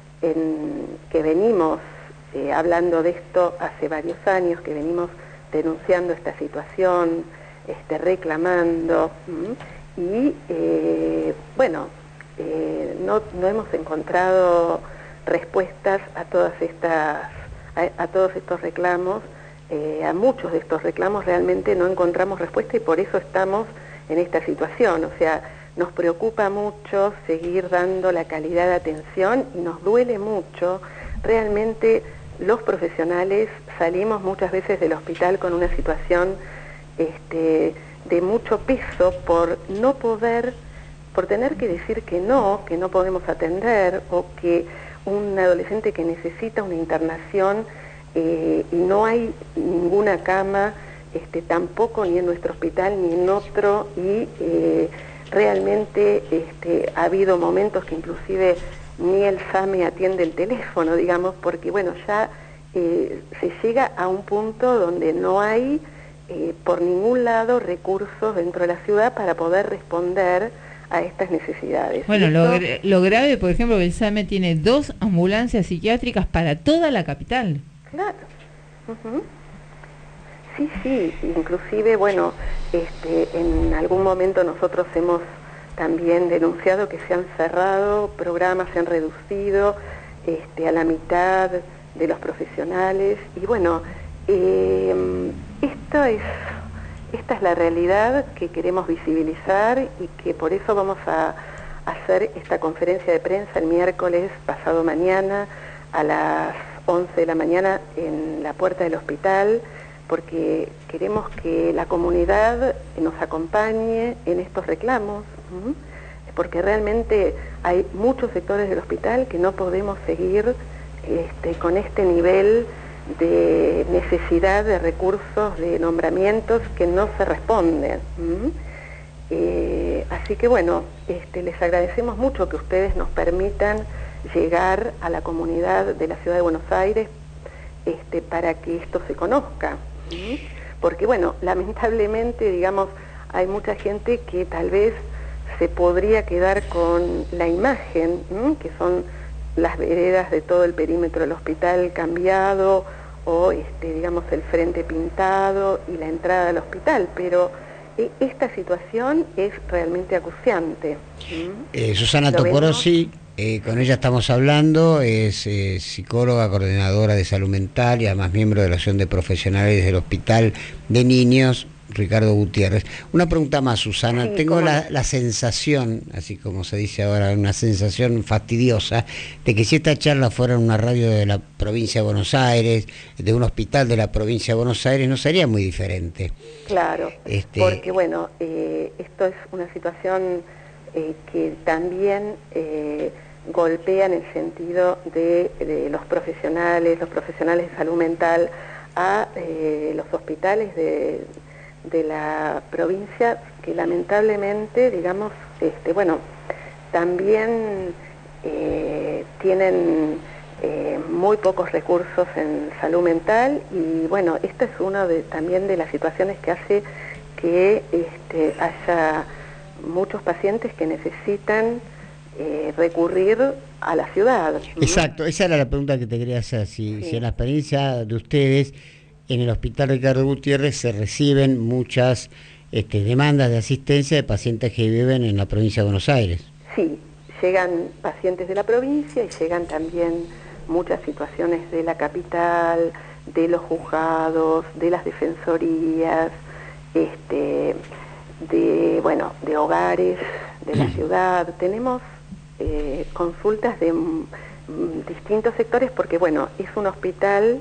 en, que venimos eh, hablando de esto hace varios años, que venimos denunciando esta situación, este, reclamando, ¿m? y eh, bueno, eh, no, no hemos encontrado respuestas a todas estas, a, a todos estos reclamos. Eh, a muchos de estos reclamos realmente no encontramos respuesta y por eso estamos en esta situación. O sea, nos preocupa mucho seguir dando la calidad de atención y nos duele mucho. Realmente los profesionales salimos muchas veces del hospital con una situación este, de mucho peso por no poder, por tener que decir que no, que no podemos atender, o que un adolescente que necesita una internación Eh, y no hay ninguna cama este, tampoco ni en nuestro hospital ni en otro, y eh, realmente este, ha habido momentos que inclusive ni el SAME atiende el teléfono, digamos, porque bueno, ya eh, se llega a un punto donde no hay eh, por ningún lado recursos dentro de la ciudad para poder responder a estas necesidades. Bueno, Esto, lo, lo grave, por ejemplo, que el SAME tiene dos ambulancias psiquiátricas para toda la capital. Claro. Uh-huh. Sí, sí, inclusive, bueno, este, en algún momento nosotros hemos también denunciado que se han cerrado programas, se han reducido este, a la mitad de los profesionales, y bueno, eh, esto es, esta es la realidad que queremos visibilizar, y que por eso vamos a hacer esta conferencia de prensa el miércoles pasado mañana a las once de la mañana en la puerta del hospital, porque queremos que la comunidad nos acompañe en estos reclamos, ¿m? porque realmente hay muchos sectores del hospital que no podemos seguir este, con este nivel de necesidad de recursos, de nombramientos que no se responden. ¿m? Eh, así que bueno, este, les agradecemos mucho que ustedes nos permitan llegar a la comunidad de la Ciudad de Buenos Aires este, para que esto se conozca. ¿sí? Porque bueno, lamentablemente, digamos, hay mucha gente que tal vez se podría quedar con la imagen, ¿sí? que son las veredas de todo el perímetro del hospital cambiado, o este, digamos, el frente pintado y la entrada al hospital, pero esta situación es realmente acuciante. ¿sí? Eh, Susana Toporossi, eh, con ella estamos hablando, es eh, psicóloga, coordinadora de salud mental y además miembro de la Asociación de Profesionales del Hospital de Niños Ricardo Gutiérrez. Una pregunta más, Susana. Sí, Tengo la, no. la sensación, así como se dice ahora, una sensación fastidiosa, de que si esta charla fuera en una radio de la provincia de Buenos Aires, de un hospital de la provincia de Buenos Aires, no sería muy diferente. Claro, Este... porque bueno, eh, esto es una situación eh, que también eh, golpea en el sentido de, de los profesionales, los profesionales de salud mental, a eh, los hospitales de... de la provincia, que lamentablemente, digamos, este, bueno, también eh, tienen eh, muy pocos recursos en salud mental, y bueno, esta es una de, también de las situaciones que hace que este, haya muchos pacientes que necesitan eh, recurrir a la ciudad. Exacto, esa era la pregunta que te quería hacer, si, Sí. si en la experiencia de ustedes en el Hospital Ricardo Gutiérrez se reciben muchas este, demandas de asistencia de pacientes que viven en la provincia de Buenos Aires. Sí, llegan pacientes de la provincia y llegan también muchas situaciones de la capital, de los juzgados, de las defensorías, este, de, bueno, de hogares de la ciudad. Tenemos eh, consultas de mm, distintos sectores porque, bueno, es un hospital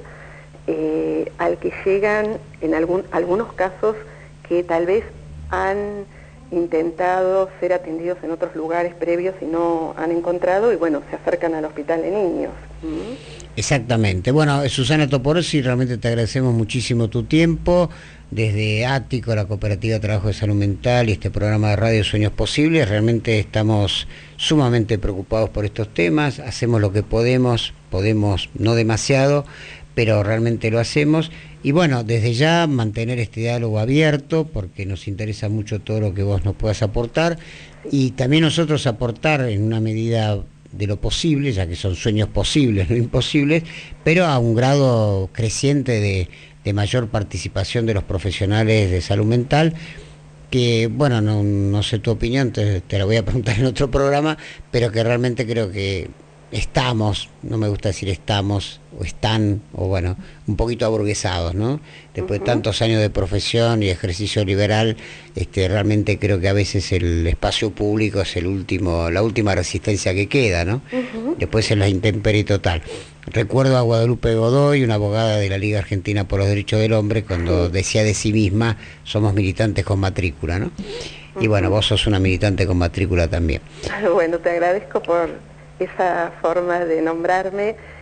Eh, al que llegan en algún, algunos casos que tal vez han intentado ser atendidos en otros lugares previos y no han encontrado, y bueno, se acercan al hospital de niños. ¿Mm? Exactamente. Bueno, Susana Toporossi, realmente te agradecemos muchísimo tu tiempo, desde Ático, la Cooperativa de Trabajo de Salud Mental y este programa de radio Sueños Posibles. Realmente estamos sumamente preocupados por estos temas, hacemos lo que podemos, podemos no demasiado, pero realmente lo hacemos, y bueno, desde ya mantener este diálogo abierto, porque nos interesa mucho todo lo que vos nos puedas aportar, y también nosotros aportar en una medida de lo posible, ya que son sueños posibles, no imposibles, pero a un grado creciente de, de mayor participación de los profesionales de salud mental, que, bueno, no, no sé tu opinión, te, te la voy a preguntar en otro programa, pero que realmente creo que estamos, no me gusta decir estamos, o están, o bueno, un poquito aburguesados, ¿no? Después uh-huh. de tantos años de profesión y ejercicio liberal, este, realmente creo que a veces el espacio público es el último, la última resistencia que queda, ¿no? Uh-huh. Después es la intemperie total. Recuerdo a Guadalupe Godoy, una abogada de la Liga Argentina por los Derechos del Hombre, cuando sí. decía de sí misma, somos militantes con matrícula, ¿no? Uh-huh. Y bueno, vos sos una militante con matrícula también. Bueno, te agradezco por esa forma de nombrarme,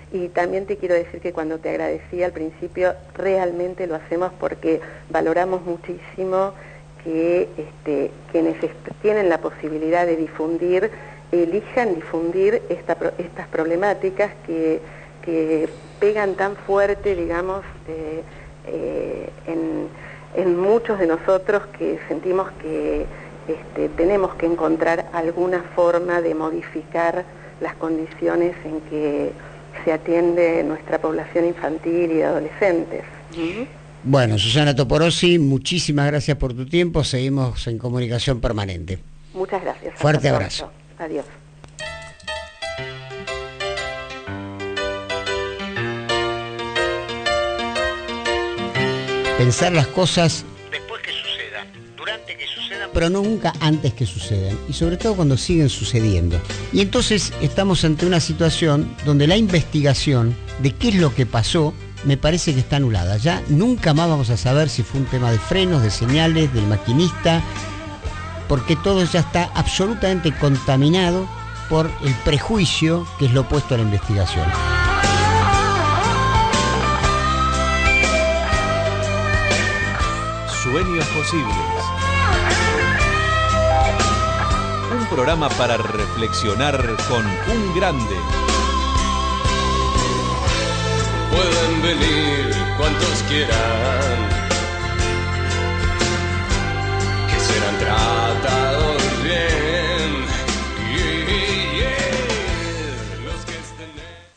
Y también te quiero decir que cuando te agradecí al principio, realmente lo hacemos porque valoramos muchísimo que este, quienes tienen la posibilidad de difundir, elijan difundir esta, estas problemáticas que, que pegan tan fuerte, digamos, eh, eh, en, en muchos de nosotros que sentimos que este, tenemos que encontrar alguna forma de modificar las condiciones en que se atiende nuestra población infantil y de adolescentes. ¿Mm? Bueno, Susana Toporossi, muchísimas gracias por tu tiempo, seguimos en comunicación permanente. Muchas gracias. Fuerte abrazo. Adiós. Pensar las cosas después que sucedan, durante que sucedan, pero no nunca antes que sucedan, y sobre todo cuando siguen sucediendo. Y entonces estamos ante una situación donde la investigación de qué es lo que pasó me parece que está anulada. Ya nunca más vamos a saber si fue un tema de frenos, de señales, del maquinista, porque todo ya está absolutamente contaminado por el prejuicio que es lo opuesto a la investigación. Sueños posibles. Un programa para reflexionar con un grande. Pueden venir cuantos quieran, que serán tratados bien. Yeah, yeah. Los que estén...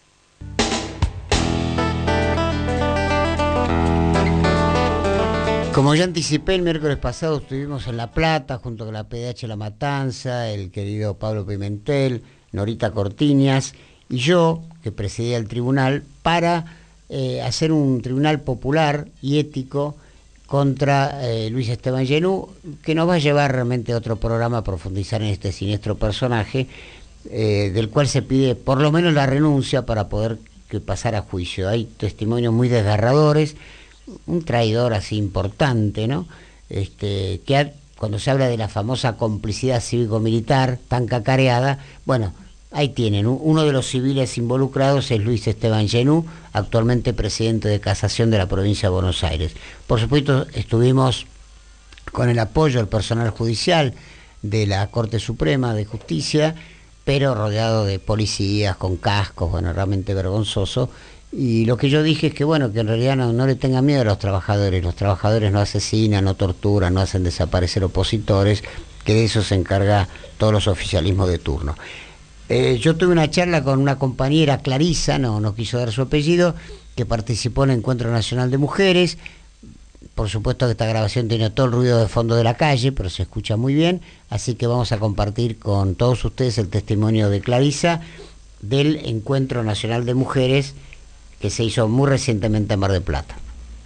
Como ya anticipé, el miércoles pasado estuvimos en La Plata junto con la P D H La Matanza, el querido Pablo Pimentel, Norita Cortiñas y yo, que presidía el tribunal, para eh, hacer un tribunal popular y ético contra eh, Luis Esteban Genú, que nos va a llevar realmente a otro programa a profundizar en este siniestro personaje, eh, del cual se pide por lo menos la renuncia para poder que pasara a juicio. Hay testimonios muy desgarradores, un traidor así importante, ¿no? Este, que ha, cuando se habla de la famosa complicidad cívico-militar tan cacareada, bueno, ahí tienen, uno de los civiles involucrados es Luis Esteban Genú, actualmente presidente de casación de la provincia de Buenos Aires. Por supuesto, estuvimos con el apoyo del personal judicial de la Corte Suprema de Justicia, pero rodeado de policías, con cascos, bueno, realmente vergonzoso. Y lo que yo dije es que, bueno, que en realidad no, no le tengan miedo a los trabajadores. Los trabajadores no asesinan, no torturan, no hacen desaparecer opositores, que de eso se encarga todos los oficialismos de turno. Eh, yo tuve una charla con una compañera, Clarisa, no, no quiso dar su apellido, que participó en el Encuentro Nacional de Mujeres. Por supuesto que esta grabación tiene todo el ruido de fondo de la calle, pero se escucha muy bien, así que vamos a compartir con todos ustedes el testimonio de Clarisa del Encuentro Nacional de Mujeres que se hizo muy recientemente en Mar del Plata.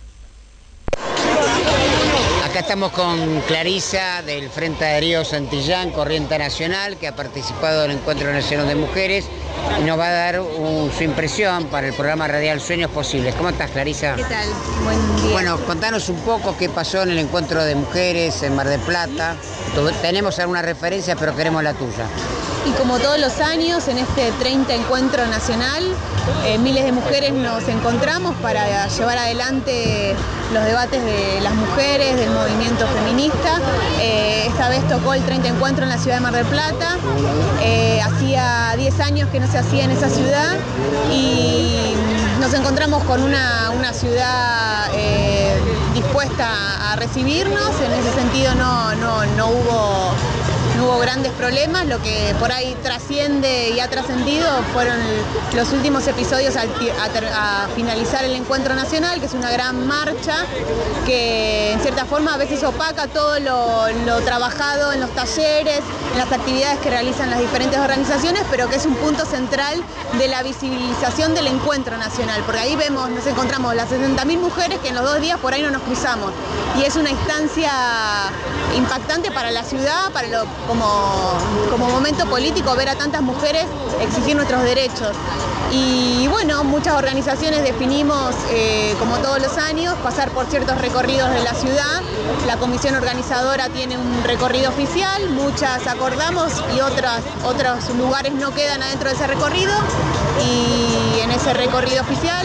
Acá estamos con Clarisa del Frente Adherido Santillán, Corriente Nacional, que ha participado en el Encuentro Nacional de Mujeres y nos va a dar un, su impresión para el programa radial Sueños Posibles. ¿Cómo estás, Clarisa? ¿Qué tal? Buen día. Bueno, contanos un poco qué pasó en el Encuentro de Mujeres en Mar del Plata. Tenemos alguna referencia, pero queremos la tuya. Y como todos los años, en este treinta Encuentro Nacional, eh, miles de mujeres nos encontramos para llevar adelante los debates de las mujeres, del movimiento feminista. Eh, esta vez tocó el treinta Encuentro en la ciudad de Mar del Plata. Eh, hacía diez años que no se hacía en esa ciudad y nos encontramos con una, una ciudad eh, dispuesta a recibirnos. En ese sentido no, no, no hubo... No hubo grandes problemas, lo que por ahí trasciende y ha trascendido fueron los últimos episodios a, a, a finalizar el Encuentro Nacional, que es una gran marcha que en cierta forma a veces opaca todo lo, lo trabajado en los talleres, en las actividades que realizan las diferentes organizaciones, pero que es un punto central de la visibilización del Encuentro Nacional, porque ahí vemos, nos encontramos las sesenta mil mujeres que en los dos días por ahí no nos cruzamos, y es una instancia impactante para la ciudad, para lo como, como momento político ver a tantas mujeres exigir nuestros derechos. Y bueno, muchas organizaciones definimos, eh, como todos los años, pasar por ciertos recorridos de la ciudad. La comisión organizadora tiene un recorrido oficial, muchas acordamos y otras, otros lugares no quedan adentro de ese recorrido. Y en ese recorrido oficial,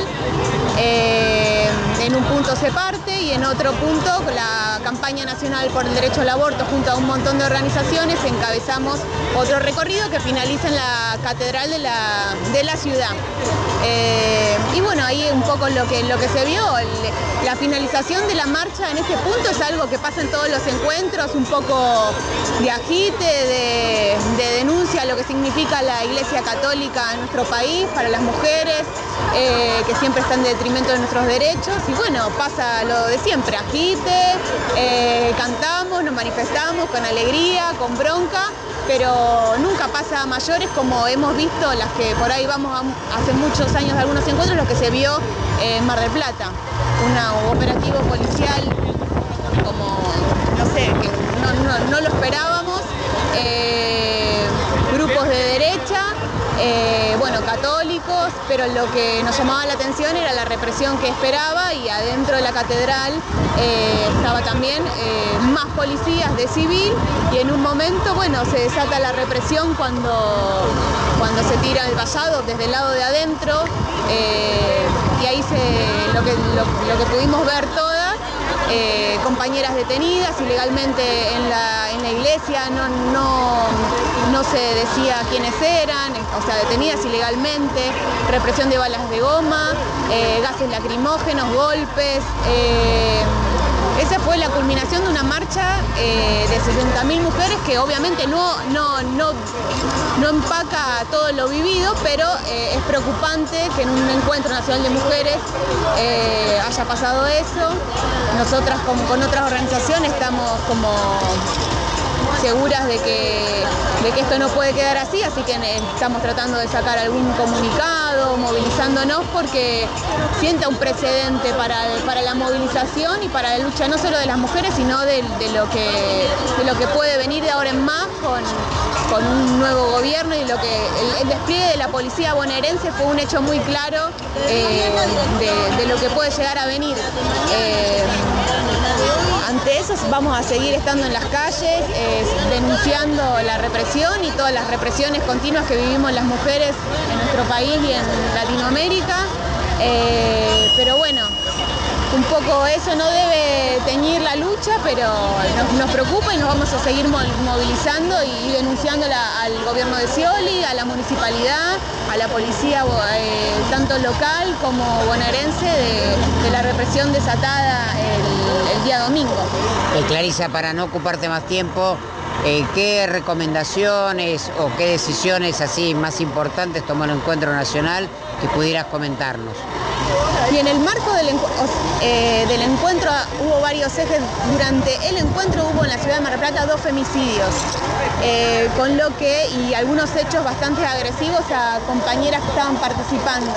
eh, en un punto se parte y en otro punto la campaña nacional por el derecho al aborto junto a un montón de organizaciones encabezamos otro recorrido que finaliza en la catedral de la, de la ciudad. Eh, y bueno, ahí un poco lo que, lo que se vio, el, la finalización de la marcha en este punto es algo que pasa en todos los encuentros, un poco de agite, de, de denuncia a lo que significa la Iglesia Católica en nuestro país, para las mujeres, eh, que siempre están en detrimento de nuestros derechos. Y bueno, pasa lo de siempre, agite, eh, cantamos, nos manifestamos con alegría, con bronca, pero nunca pasa a mayores como hemos visto las que por ahí vamos a, hace muchos años de algunos encuentros, lo que se vio en Mar del Plata, un operativo policial como, no sé, que no, no, no lo esperábamos, eh, grupos de derecha, eh, bueno, católicos, pero lo que nos llamaba la atención era la represión que esperaba, y adentro de la catedral eh, estaba también eh, más policías de civil, y en un momento, bueno, se desata la represión cuando, cuando se tira el vallado desde el lado de adentro, eh, y ahí se, lo, que, lo, lo que pudimos ver todas, Eh, compañeras detenidas ilegalmente en la, en la iglesia, no, no, no se decía quiénes eran, o sea, detenidas ilegalmente, represión de balas de goma, eh, gases lacrimógenos, golpes. Eh, esa fue la culminación de una marcha eh, de sesenta mil mujeres que obviamente no, no, no, no empaca todo lo vivido, pero eh, es preocupante que en un encuentro nacional de mujeres eh, haya pasado eso. Nosotras como con otras organizaciones estamos como seguras de que, de que esto no puede quedar así, así que estamos tratando de sacar algún comunicado, movilizándonos, porque sienta un precedente para, para la movilización y para la lucha no solo de las mujeres, sino de, de, lo, que, de lo que puede venir de ahora en más con, con un nuevo gobierno, y lo que el, el despliegue de la policía bonaerense fue un hecho muy claro eh, de, de lo que puede llegar a venir. Eh, ante eso vamos a seguir estando en las calles, eh, denunciando la represión y todas las represiones continuas que vivimos las mujeres en nuestro país y en Latinoamérica. Eh, pero bueno, un poco eso no debe teñir la lucha, pero nos, nos preocupa y nos vamos a seguir movilizando y denunciando la, al gobierno de Scioli, a la municipalidad, a la policía eh, tanto local como bonaerense de, de la represión desatada el, el día domingo. Eh, Clarisa, para no ocuparte más tiempo, eh, ¿qué recomendaciones o qué decisiones así más importantes tomó el encuentro nacional que pudieras comentarnos? Y en el marco del, encu eh, del encuentro hubo varios ejes. Durante el encuentro hubo en la ciudad de Mar del Plata dos femicidios, eh, con lo que, y algunos hechos bastante agresivos a compañeras que estaban participando.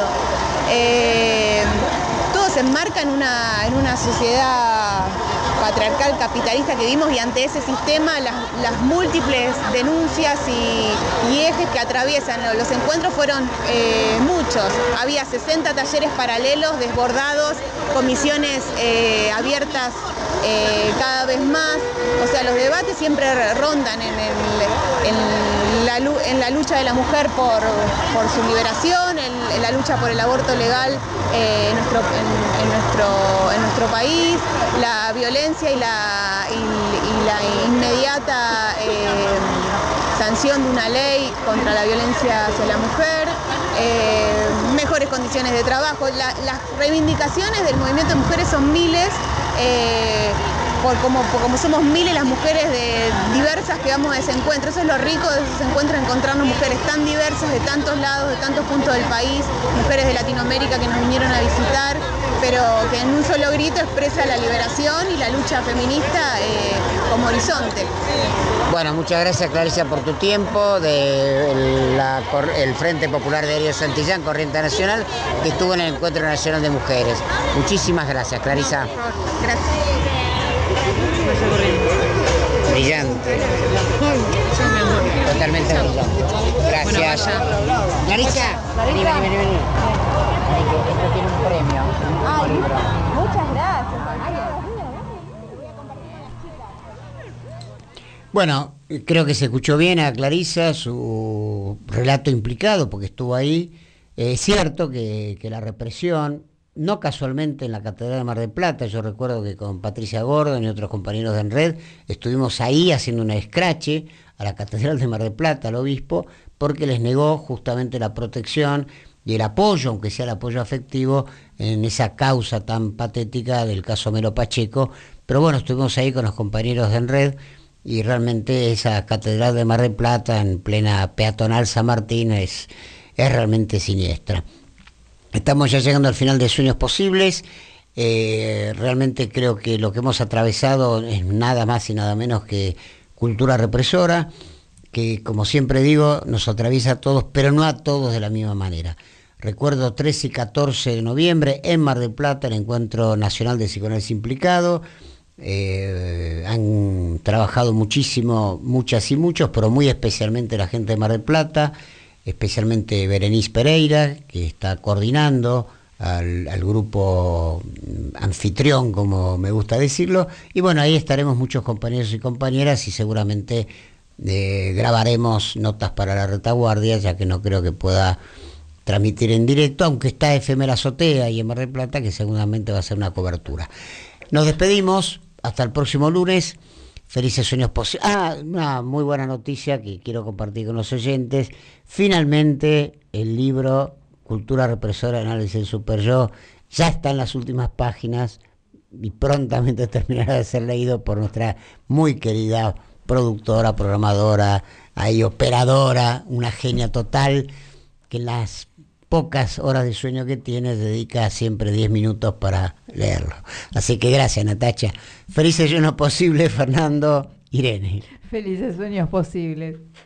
Eh, todo se enmarca en una, en una sociedad patriarcal capitalista que vimos, y ante ese sistema las, las múltiples denuncias y, y ejes que atraviesan los encuentros fueron eh, muchos. Había sesenta talleres paralelos desbordados, comisiones eh, abiertas eh, cada vez más, o sea, los debates siempre rondan en, el, en, la, en la lucha de la mujer por, por su liberación, en, en la lucha por el aborto legal eh, en, nuestro, en, en, nuestro, en nuestro país, la violencia y la, y, y la inmediata eh, sanción de una ley contra la violencia hacia la mujer, eh, mejores condiciones de trabajo. La, las reivindicaciones del movimiento de mujeres son miles, eh, por como, por como somos miles las mujeres de diversas que vamos a ese encuentro. Eso es lo rico de esos encuentros, encontrarnos mujeres tan diversas de tantos lados, de tantos puntos del país, mujeres de Latinoamérica que nos vinieron a visitar, pero que en un solo grito expresa la liberación y la lucha feminista eh, como horizonte. Bueno, muchas gracias, Clarisa, por tu tiempo, de la, el Frente Popular de Darío Santillán, Corriente Nacional, que estuvo en el Encuentro Nacional de Mujeres. Muchísimas gracias, Clarisa. No, gracias. Brillante. totalmente brillante. Gracias. Bueno, Larisa, vení, vení, vení, vení. Esto tiene un premio. Ay, muchas gracias. Bueno, creo que se escuchó bien a Clarisa, su relato implicado, porque estuvo ahí. Eh, es cierto que, que la represión, no casualmente en la Catedral de Mar del Plata, yo recuerdo que con Patricia Gordon y otros compañeros de Enred estuvimos ahí haciendo una escrache a la Catedral de Mar del Plata, al obispo, porque les negó justamente la protección y el apoyo, aunque sea el apoyo afectivo, en esa causa tan patética del caso Melo Pacheco. Pero bueno, estuvimos ahí con los compañeros de Enred, y realmente esa Catedral de Mar del Plata en plena peatonal San Martín es, es realmente siniestra. Estamos ya llegando al final de Sueños Posibles. Eh, realmente creo que lo que hemos atravesado es nada más y nada menos que cultura represora, que como siempre digo, nos atraviesa a todos, pero no a todos de la misma manera. Recuerdo trece y catorce de noviembre en Mar del Plata, el Encuentro Nacional de Psicoanálisis Implicado. Eh, han trabajado muchísimo, muchas y muchos, pero muy especialmente la gente de Mar del Plata, especialmente Berenice Pereira, que está coordinando al, al grupo anfitrión, como me gusta decirlo, y bueno, ahí estaremos muchos compañeros y compañeras, y seguramente eh, grabaremos notas para la retaguardia, ya que no creo que pueda transmitir en directo, aunque está F M La Azotea y en Mar del Plata, que seguramente va a ser una cobertura. Nos despedimos, hasta el próximo lunes. Felices sueños posibles. Ah, una muy buena noticia que quiero compartir con los oyentes. Finalmente el libro Cultura Represora, Análisis del Super Yo ya está en las últimas páginas y prontamente terminará de ser leído por nuestra muy querida productora, programadora, ahí operadora, una genia total, que en las pocas horas de sueño que tiene dedica siempre diez minutos para leerlo. Así que gracias, Natacha. Felices sueños posibles, Fernando, Irene. Felices sueños posibles.